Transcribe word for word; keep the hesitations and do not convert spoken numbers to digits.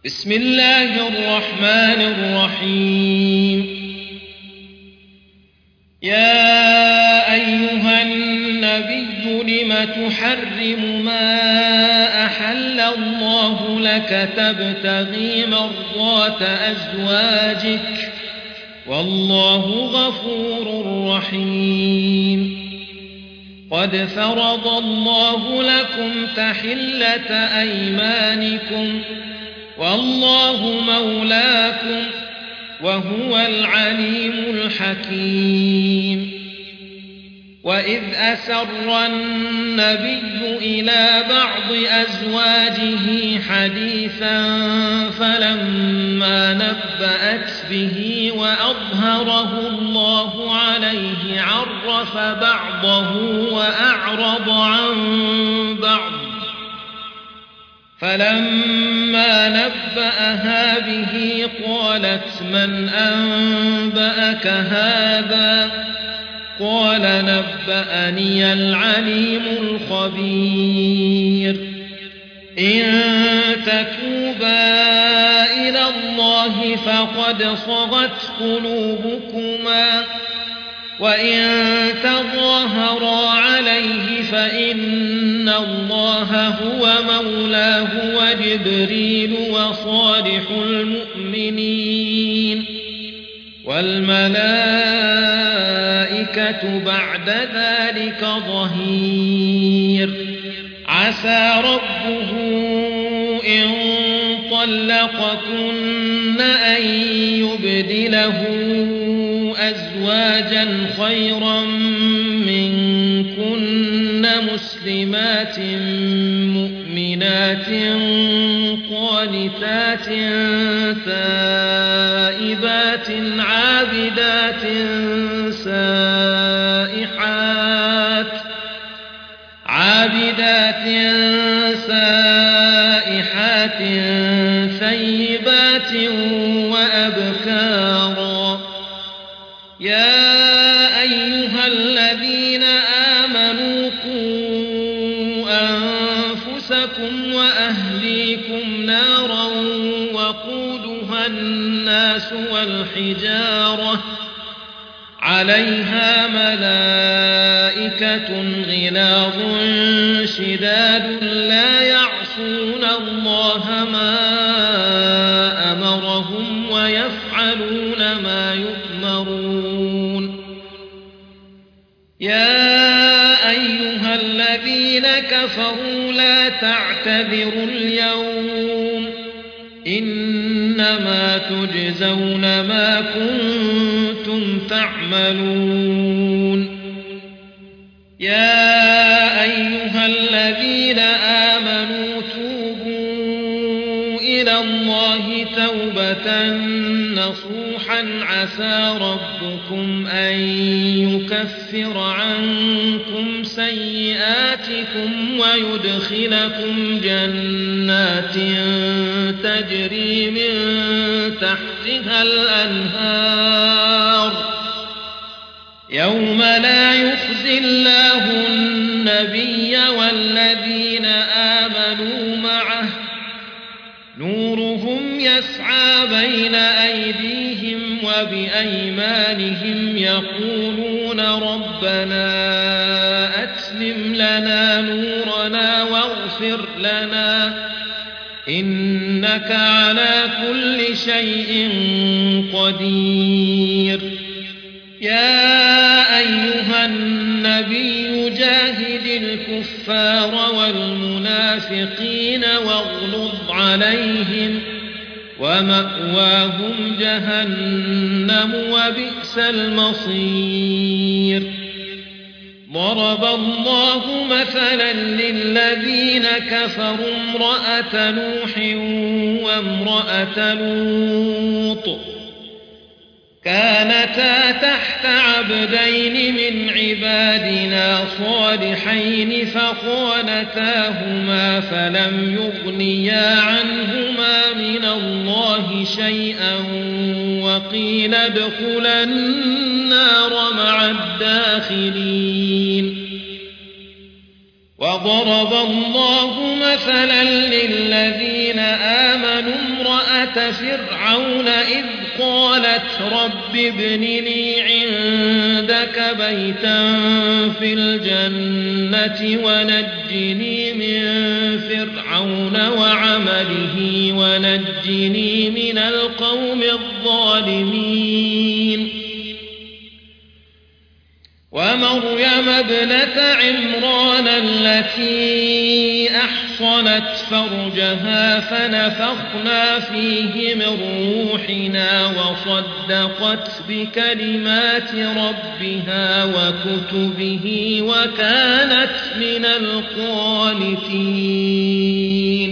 بسم الله الرحمن الرحيم. يا أيها النبي لم تحرم ما أحل الله لك تبتغي مرضات أزواجك والله غفور رحيم. قد فرض الله لكم تحلة أيمانكم والله مولاكم وهو العليم الحكيم. وإذ أسر النبي إلى بعض أزواجه حديثا فلما نبأت به وأظهره الله عليه عرف بعضه وأعرض عن بعض فلما نبأها به قالت من أنبأك هذا قال نبأني العليم الخبير. إن تتوبا إلى الله فقد صغت قلوبكما وإن تظاهرا عليه فإن الله هو مولاه وجبريل وصالح المؤمنين والملائكة بعد ذلك ظهير. عسى ربه إن طلقكن أن يبدله أزواجا خيرا منكن مسلمات مؤمنات قانتات تائبات عابدات سائحات عابدات سائحات ثيبات وأبكارا. يا أيها الذين آمنوا قوا أنفسكم وأهليكم نارا وقودها الناس والحجارة عليها ملائكة غلاظ شداد لا يعصون الله ما أمرهم ويفعلون ما يؤمرون. يا أيها الذين كفروا لا تعتذروا اليوم إنما تجزون ما كنتم تعملون. يا أيها الذين آمنوا توبوا إلى الله توبة نصوحا عسى ربكم أن يكفر عنكم سيئاتكم ويدخلكم جنات تجري من تحتها الأنهار يوم لا يخزي الله النبي والذين آمنوا معه نورهم يسعى بين أيديهم وبأيمانهم يقولون ربنا أتمم لنا نورنا واغفر لنا إنك على كل شيء قدير. يا أيها النبي جاهد الكفار والمنافقين واغلظ عليهم ومأواهم جهنم وبئس المصير. ضرب الله مثلا للذين كفروا امرأة نوح وامرأة لوط كانتا تحت عبدين من عبادنا صالحين فخانتاهما فلم يغنيا عنهما من الله شيئا وقيل ادخلا النار مع الداخلين. وضرب الله مثلا للذين آمنوا امرأة فرعون إذ قالت رب ابن لي عندك بيتا في الجنة ونجني من فرعون وعمله ونجني من القوم الظالمين ومريم ابنة عمران التي أحصنت فرجها فنفخنا فيه من روحنا وصدقت بكلمات ربها وكتبه وكانت من القانتين